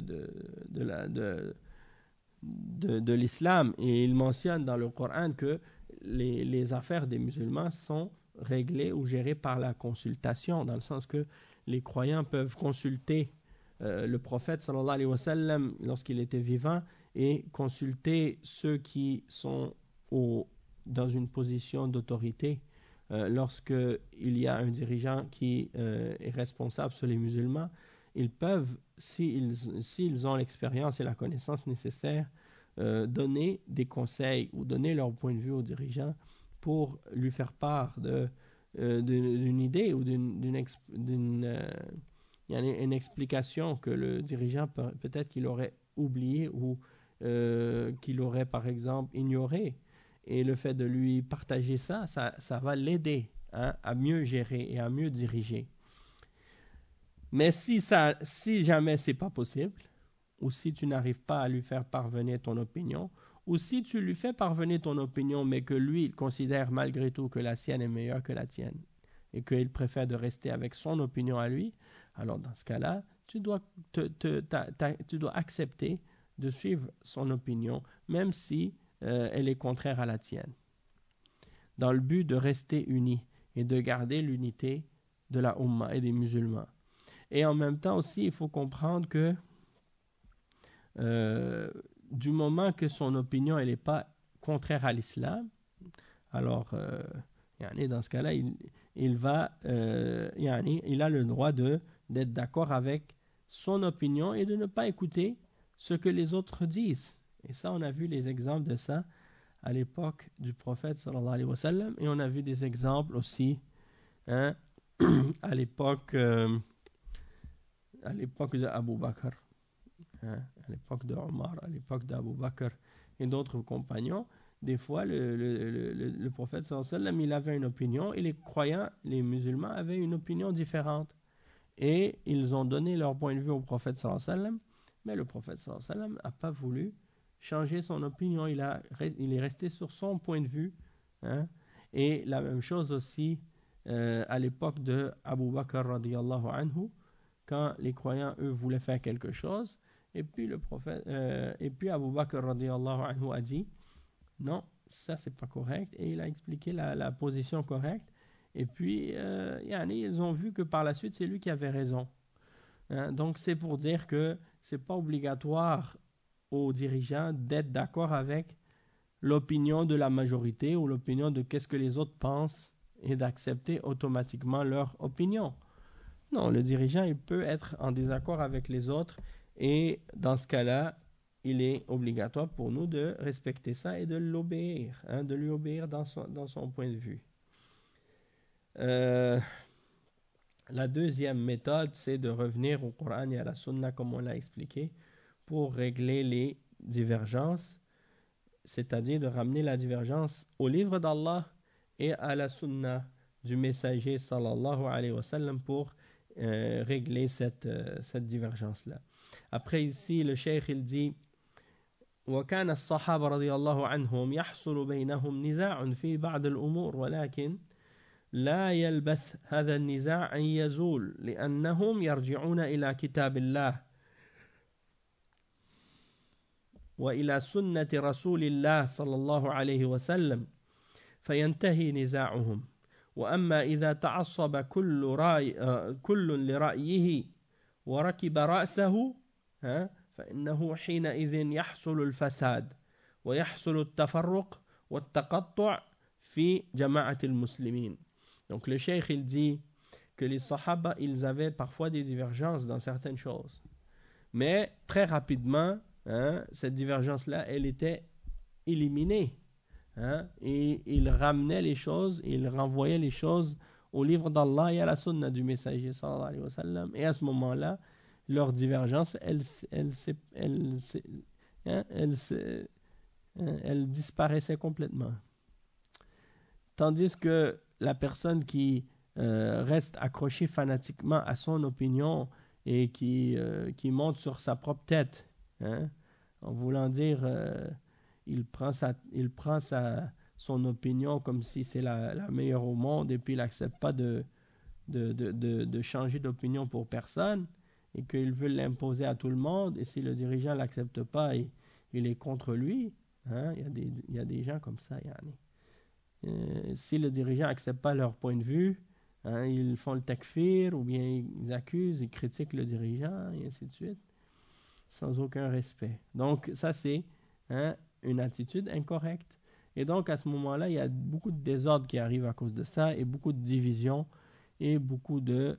S1: l'islam, et il mentionne dans le Coran que les affaires des musulmans sont réglées ou gérées par la consultation, dans le sens que les croyants peuvent consulter le prophète sallallahu alayhi wa sallam lorsqu'il était vivant et consulter ceux qui sont dans une position d'autorité lorsqu'il y a un dirigeant qui est responsable sur les musulmans. Ils peuvent, s'ils ont l'expérience et la connaissance nécessaire, donner des conseils ou donner leur point de vue au dirigeant pour lui faire part d'une idée ou d'une explication que le dirigeant peut-être qu'il aurait oublié ou qu'il aurait par exemple ignoré. Et le fait de lui partager ça va l'aider à mieux gérer et à mieux diriger. Mais si jamais c'est pas possible, ou si tu n'arrives pas à lui faire parvenir ton opinion, ou si tu lui fais parvenir ton opinion, mais que lui, il considère malgré tout que la sienne est meilleure que la tienne, et qu'il préfère de rester avec son opinion à lui, alors dans ce cas-là, tu dois accepter de suivre son opinion, même si elle est contraire à la tienne, dans le but de rester unis et de garder l'unité de la Ummah et des musulmans. Et en même temps aussi, il faut comprendre que du moment que son opinion elle n'est pas contraire à l'islam, alors dans ce cas-là, il a le droit d'être d'accord avec son opinion et de ne pas écouter ce que les autres disent. Et ça, on a vu les exemples de ça à l'époque du prophète sallallahu alayhi wa sallam, et on a vu des exemples aussi hein, à l'époque de Abu Bakr, hein, à l'époque de Omar, à l'époque d'Abu Bakr et d'autres compagnons. Des fois, le prophète sallallahu alayhi wa sallam, il avait une opinion et les croyants, les musulmans avaient une opinion différente. Et ils ont donné leur point de vue au prophète sallallahu alayhi wa sallam, mais le prophète sallallahu alayhi wa sallam n'a pas voulu changer son opinion, il est resté sur son point de vue. Hein. Et la même chose aussi à l'époque de Abu Bakr radiyallahu anhu, quand les croyants, eux, voulaient faire quelque chose, et puis Abu Bakr radiyallahu anhu a dit, non, ça c'est pas correct, et il a expliqué la position correcte. Et puis, ils ont vu que par la suite, c'est lui qui avait raison. Hein? Donc, c'est pour dire que c'est pas obligatoire aux dirigeants d'être d'accord avec l'opinion de la majorité ou l'opinion de qu'est-ce que les autres pensent et d'accepter automatiquement leur opinion. Non, le dirigeant, il peut être en désaccord avec les autres et dans ce cas-là, il est obligatoire pour nous de respecter ça et de l'obéir, hein, de lui obéir dans son point de vue. La deuxième méthode, c'est de revenir au Coran et à la Sunna, comme on l'a expliqué, pour régler les divergences, c'est-à-dire de ramener la divergence au livre d'Allah et à la Sunna du messager sallallahu alayhi wa sallam pour régler cette divergence-là. Après ici, le cheikh il dit وكان الصحابة رضي الله عنهم يحصل بينهم نزاع في بعض الأمور ولكن لا يلبث هذا النزاع أن يزول لأنهم يرجعون إلى كتاب الله وإلى سنة رسول الله صلى الله عليه وسلم فينتهي نزاعهم. وأما إذا تعصب كل لرأيه وركب رأسه فإنه حينئذ يحصل الفساد ويحصل التفرق والتقطع في جماعة المسلمين. Donc le cheikh il dit que les sahaba ils avaient parfois des divergences dans certaines choses, mais très rapidement cette divergence là elle était éliminée et ils ramenaient les choses, ils renvoyaient les choses au livre d'Allah et à la sunna du messager sallallahu alayhi wa sallam, et à ce moment là leur divergence elle disparaissait complètement, tandis que la personne qui reste accrochée fanatiquement à son opinion et qui monte sur sa propre tête, en voulant dire il prend son opinion comme si c'est la meilleure au monde, et puis il n'accepte pas de changer d'opinion pour personne, et qu'il veut l'imposer à tout le monde, et si le dirigeant ne l'accepte pas, il est contre lui. Il y a des gens comme ça. Si le dirigeant n'accepte pas leur point de vue, ils font le takfir, ou bien ils accusent, ils critiquent le dirigeant, et ainsi de suite, sans aucun respect. Donc ça c'est une attitude incorrecte. Et donc à ce moment-là, il y a beaucoup de désordre qui arrive à cause de ça, et beaucoup de division, et beaucoup de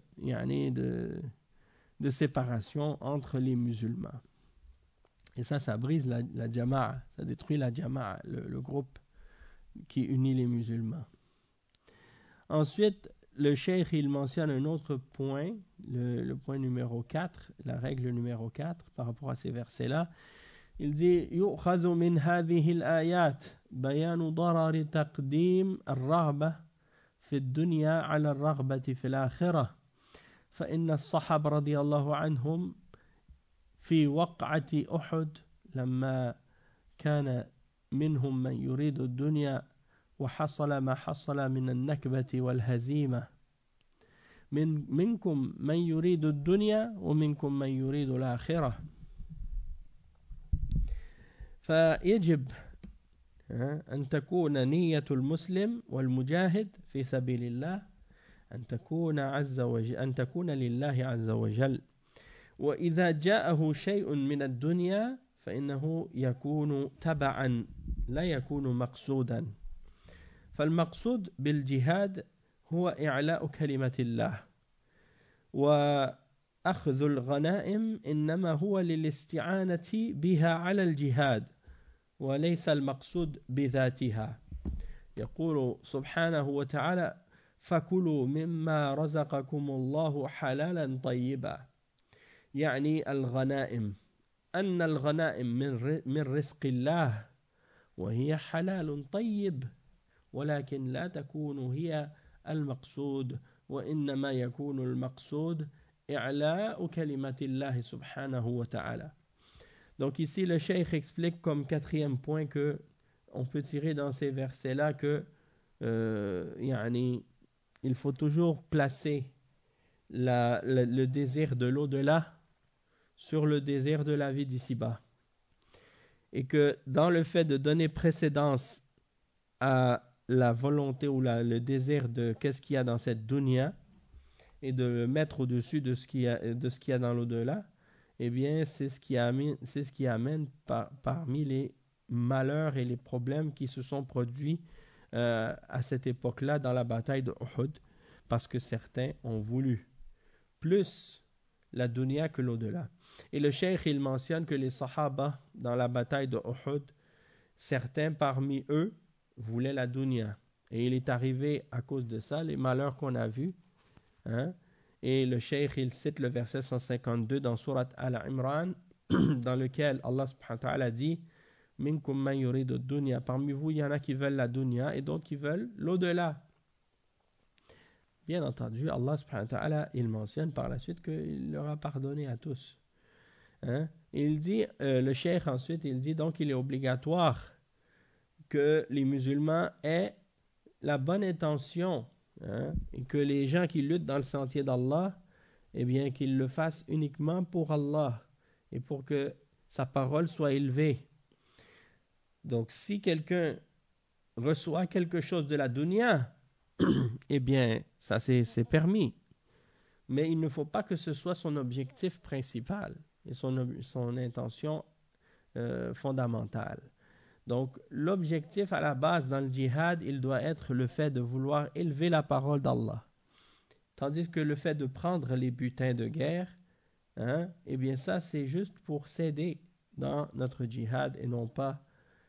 S1: séparation entre les musulmans. Et ça brise la jama'a, ça détruit la jama'a, le groupe qui unit les musulmans. Ensuite, le cheikh il mentionne un autre point, le point numéro 4, la règle numéro 4 par rapport à ces versets-là. Il dit يؤخذ من هذه الآيات بيان ضرر تقديم الرغبة في الدنيا على الرغبة في الآخرة فإن الصحابة رضي الله عنهم في وقعة أحد لما كان منهم من يريد الدنيا وحصل ما حصل من النكبة والهزيمة منكم من يريد الدنيا ومنكم من يريد الآخرة. فيجب أن تكون نية المسلم والمجاهد في سبيل الله أن تكون لله عز وجل. وإذا جاءه شيء من الدنيا فإنه يكون تبعا لا يكون مقصودا. فالمقصود بالجهاد هو إعلاء كلمة الله، وأخذ الغنائم إنما هو للاستعانة بها على الجهاد، وليس المقصود بذاتها. يقول سبحانه وتعالى فكلوا مما رزقكم الله حلالا طيبا، يعني الغنائم، أن الغنائم من رزق الله وهي حلال طيب، ولكن لا تكون هي المقصود، وإنما يكون المقصود إعلاء كلمة الله سبحانه وتعالى. Donc ici le cheikh explique comme quatrième point que on peut tirer dans ces versets-là que il faut toujours placer le désir de l'au-delà sur le désir de la vie d'ici-bas. Et que dans le fait de donner précédence à la volonté ou le désir de qu'est-ce qu'il y a dans cette dunya et de le mettre au-dessus de ce qu'il y a dans l'au-delà, eh bien c'est ce qui amène parmi les malheurs et les problèmes qui se sont produits à cette époque-là dans la bataille de Uhud, parce que certains ont voulu plus la dunya que l'au-delà. Et le cheikh il mentionne que les sahaba dans la bataille de Uhud, certains parmi eux voulaient la dunya, et il est arrivé à cause de ça les malheurs qu'on a vus, hein? Et le cheikh il cite le verset 152 dans Surat Al-Imran dans lequel Allah subhanahu wa ta'ala dit minkum man yuridu dunya, parmi vous il y en a qui veulent la dunya et d'autres qui veulent l'au-delà. Bien entendu, Allah subhanahu wa ta'ala il mentionne par la suite qu'il leur a pardonné à tous, hein? Il dit, le cheikh ensuite il dit donc il est obligatoire que les musulmans aient la bonne intention, hein, et que les gens qui luttent dans le sentier d'Allah, eh bien qu'ils le fassent uniquement pour Allah et pour que sa parole soit élevée. Donc si quelqu'un reçoit quelque chose de la dunya, eh bien ça c'est permis, mais il ne faut pas que ce soit son objectif principal et son intention fondamentale. Donc l'objectif à la base dans le djihad, il doit être le fait de vouloir élever la parole d'Allah. Tandis que le fait de prendre les butins de guerre, hein, eh bien ça c'est juste pour s'aider dans notre djihad et non pas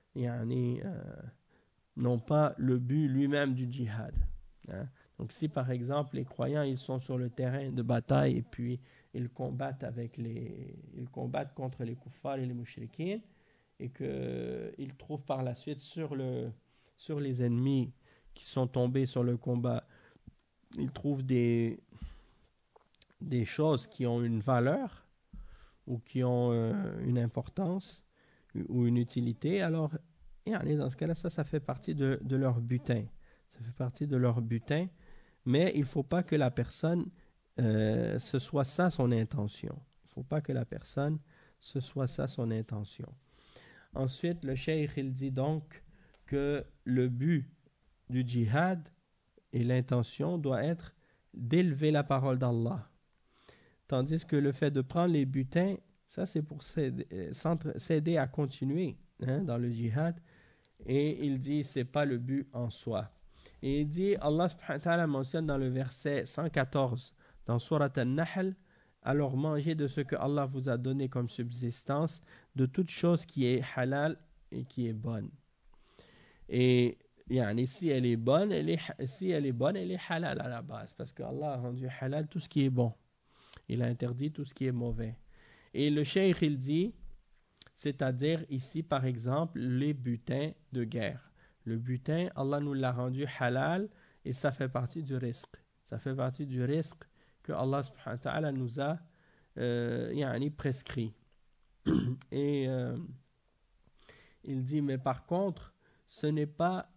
S1: le but lui-même du djihad, hein. Donc si par exemple les croyants ils sont sur le terrain de bataille et puis ils combattent contre les kuffars et les mushrikines, et qu'ils trouvent par la suite sur les ennemis qui sont tombés sur le combat, ils trouvent des choses qui ont une valeur ou qui ont une importance ou une utilité, alors dans ce cas-là, ça fait partie de leur butin. Ça fait partie de leur butin, mais il ne faut pas que la personne, ce soit ça son intention. Il ne faut pas que la personne, ce soit ça son intention. Ensuite, le cheikh il dit donc que le but du djihad et l'intention doit être d'élever la parole d'Allah. Tandis que le fait de prendre les butins, ça c'est pour s'aider à continuer, hein, dans le djihad. Et il dit c'est pas le but en soi. Et il dit, Allah subhanahu wa ta'ala mentionne dans le verset 114 dans Surat An-Nahl, alors mangez de ce que Allah vous a donné comme subsistance, de toute chose qui est halal et qui est bonne. Et si elle est bonne, elle est halal à la base, parce que Allah a rendu halal tout ce qui est bon. Il a interdit tout ce qui est mauvais. Et le cheikh il dit, c'est-à-dire ici par exemple les butins de guerre. Le butin, Allah nous l'a rendu halal et ça fait partie du risque. Ça fait partie du risque que Allah subhanahu wa ta'ala nous a prescrit. Et il dit, mais par contre, ce n'est pas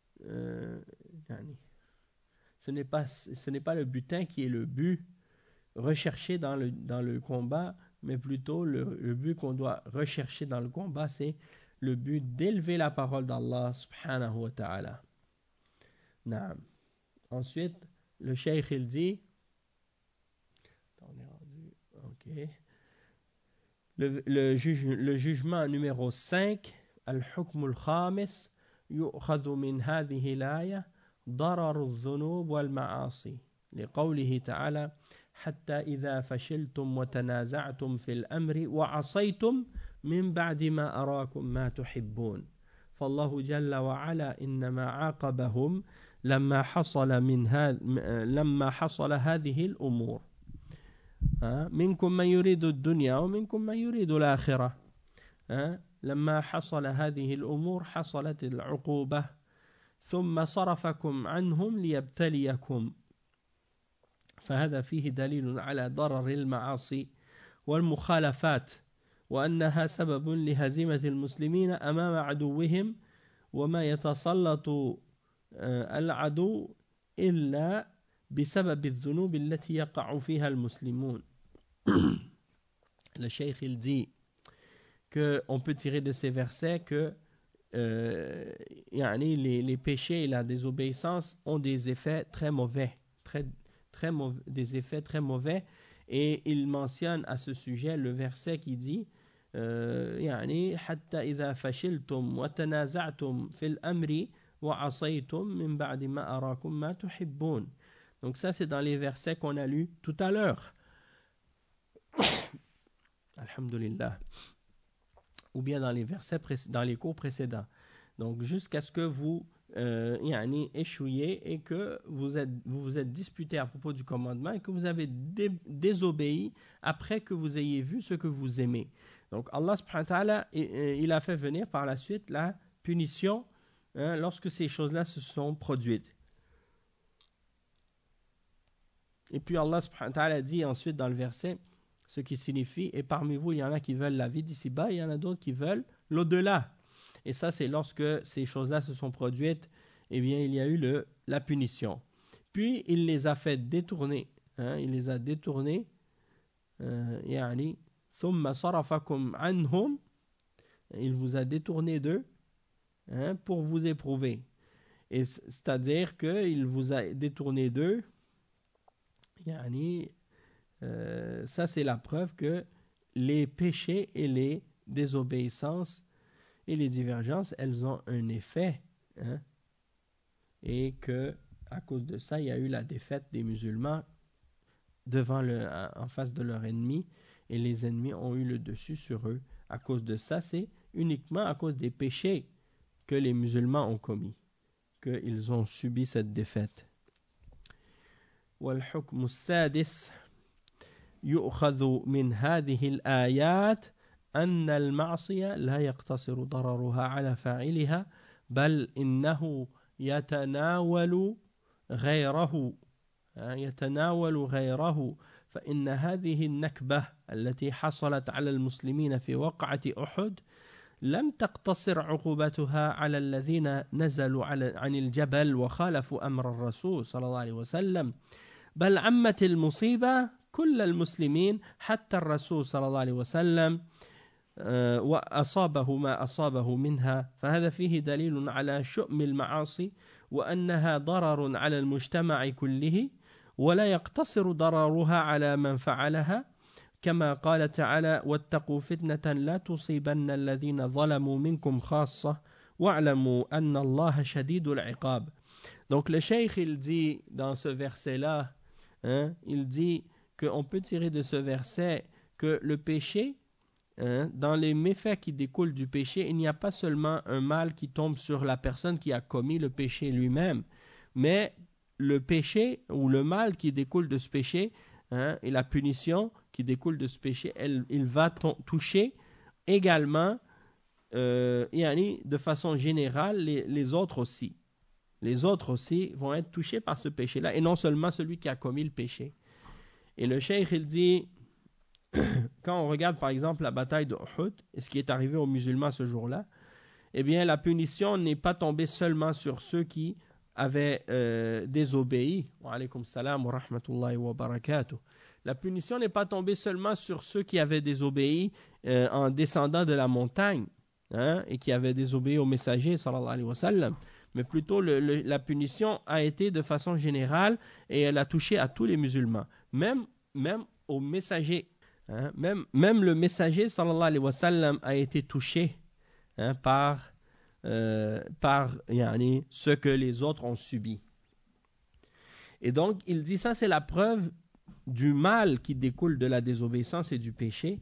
S1: le butin qui est le but recherché dans le combat, mais plutôt le but qu'on doit rechercher dans le combat, c'est le but d'élever la parole d'Allah subhanahu wa ta'ala. Naam. Ensuite, le cheikh il dit, on est rendu, ok. Le jugement numéro 5, al-hukm al-khamis, yu'khadhu min hadhihi al-aya darar al-dhunub wal-ma'asi. لقوله تعالى حتى إذا فشلتم وتنازعتم في الأمر وعصيتم من بعد ما أراكم ما تحبون فالله جل وعلا إنما عاقبهم لما حصل هذه الأمور منكم من يريد الدنيا ومنكم من يريد الآخرة لما حصل هذه الأمور حصلت العقوبة ثم صرفكم عنهم ليبتليكم فهذا فيه دليل على ضرر المعاصي والمخالفات وأنها سبب لهزيمة المسلمين أمام عدوهم وما يتسلط العدو إلا بسبب الذنوب التي يقع فيها المسلمون. Le cheikh il dit qu'on peut tirer de ces versets que les péchés et la désobéissance ont des effets très mauvais, des effets très mauvais, et il mentionne à ce sujet le verset qui dit حتى إذا فشلتم وتنازعتم في الأمر وعصيتم من بعد ما أراكم ما تحبون. Donc ça c'est dans les versets qu'on a lus tout à l'heure. Alhamdulillah. Ou bien dans les versets dans les cours précédents. Donc jusqu'à ce que vous échouiez et que vous vous êtes disputé à propos du commandement et que vous avez désobéi après que vous ayez vu ce que vous aimez. Donc Allah subhanahu wa ta'ala, il a fait venir par la suite la punition lorsque ces choses-là se sont produites. Et puis Allah subhanahu wa ta'ala dit ensuite dans le verset ce qui signifie, et parmi vous il y en a qui veulent la vie d'ici-bas, il y en a d'autres qui veulent l'au-delà. Et ça c'est lorsque ces choses-là se sont produites, eh bien il y a eu la punition. Puis il les a fait détourner, il les a détournés, ثم صرفكم عنهم, il vous a détourné d'eux pour vous éprouver. Et c'est-à-dire qu'il vous a détourné d'eux, ça c'est la preuve que les péchés et les désobéissances et les divergences, elles ont un effet, et que à cause de ça, il y a eu la défaite des musulmans en face de leurs ennemis, et les ennemis ont eu le dessus sur eux. À cause de ça, c'est uniquement à cause des péchés que les musulmans ont commis qu'ils ont subi cette défaite. والحكم السادس يؤخذ من هذه الآيات أن المعصية لا يقتصر ضررها على فاعلها بل إنه يتناول غيره فإن هذه النكبة التي حصلت على المسلمين في وقعة أحد لم تقتصر عقوبتها على الذين نزلوا عن الجبل وخالفوا أمر الرسول صلى الله عليه وسلم بل عمت المصيبة كل المسلمين حتى الرسول صلى الله عليه وسلم وأصابه ما أصابه منها فهذا فيه دليل على شؤم المعاصي وأنها ضرر على المجتمع كله ولا يقتصر ضررها على من فعلها كما قال تعالى واتقوا فتنة لا تصيبن الذين ظلموا منكم خاصة واعلموا أن الله شديد العقاب. Donc le cheikh il dit dans ce verset là, il dit qu'on peut tirer de ce verset que le péché, dans les méfaits qui découlent du péché, il n'y a pas seulement un mal qui tombe sur la personne qui a commis le péché lui-même, mais le péché ou le mal qui découle de ce péché, et la punition qui découle de ce péché, il va toucher également, de façon générale, les autres aussi. Les autres aussi vont être touchés par ce péché-là, et non seulement celui qui a commis le péché. Et le cheikh, il dit, quand on regarde par exemple la bataille de Uhud, et ce qui est arrivé aux musulmans ce jour-là, eh bien la punition n'est pas tombée seulement sur ceux qui avaient désobéi. Wa alaykum salam wa rahmatullahi wa barakatuh. La punition n'est pas tombée seulement sur ceux qui avaient désobéi en descendant de la montagne, et qui avaient désobéi au messager sallallahu alayhi wa sallam, mais plutôt la punition a été de façon générale et elle a touché à tous les musulmans, même aux messagers. Même le messager sallallahu alayhi wa sallam a été touché par ce que les autres ont subi. Et donc il dit ça c'est la preuve du mal qui découle de la désobéissance et du péché,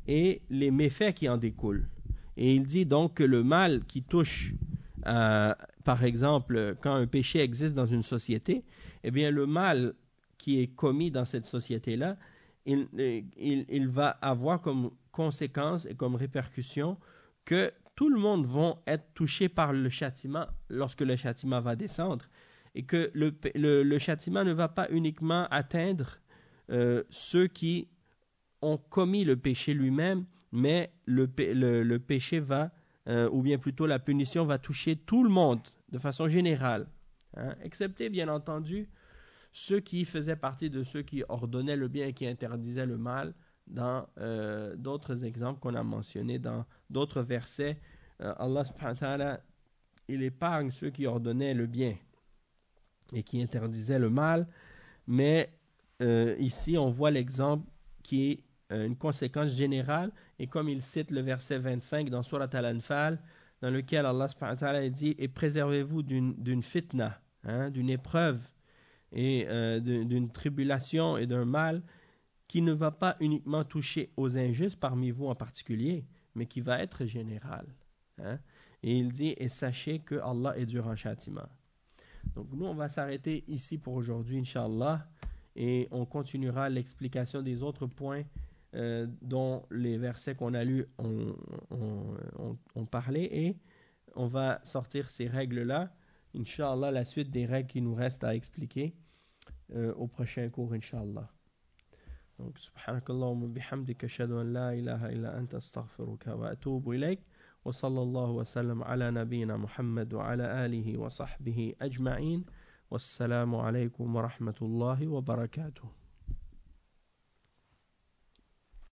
S1: et les méfaits qui en découlent. Et il dit donc que le mal qui touche, par exemple, quand un péché existe dans une société, eh bien le mal qui est commis dans cette société-là, il va avoir comme conséquence et comme répercussion que tout le monde va être touché par le châtiment lorsque le châtiment va descendre, et que le châtiment ne va pas uniquement atteindre ceux qui ont commis le péché lui-même, mais le péché va, ou bien plutôt la punition va toucher tout le monde de façon générale, hein, excepté bien entendu ceux qui faisaient partie de ceux qui ordonnaient le bien et qui interdisaient le mal, dans d'autres exemples qu'on a mentionnés dans d'autres versets. Allah subhanahu wa ta'ala, il épargne ceux qui ordonnaient le bien et qui interdisaient le mal, mais ici on voit l'exemple qui est une conséquence générale, et comme il cite le verset 25 dans Surat Al-Anfal, dans lequel Allah subhanahu wa ta'ala dit « Et préservez-vous d'une fitna, hein, d'une épreuve et d'une tribulation et d'un mal qui ne va pas uniquement toucher aux injustes parmi vous en particulier, mais qui va être général. Hein? » Et il dit « Et sachez que Allah est dur en châtiment. » Donc nous, on va s'arrêter ici pour aujourd'hui, Inch'Allah, et on continuera l'explication des autres points dont les versets qu'on a lus ont parlé, et on va sortir ces règles-là, Inch'Allah, la suite des règles qui nous restent à expliquer au prochain cours, Inch'Allah. Donc, subhanakallahumma bihamdika ashhadu an la ilaha illa anta astaghfiruka wa atubu ilayk, wa sallallahu wa sallam ala nabiyyina Muhammad wa ala alihi wa sahbihi ajma'in, wassalamu alaykum wa rahmatullahi wa barakatuh.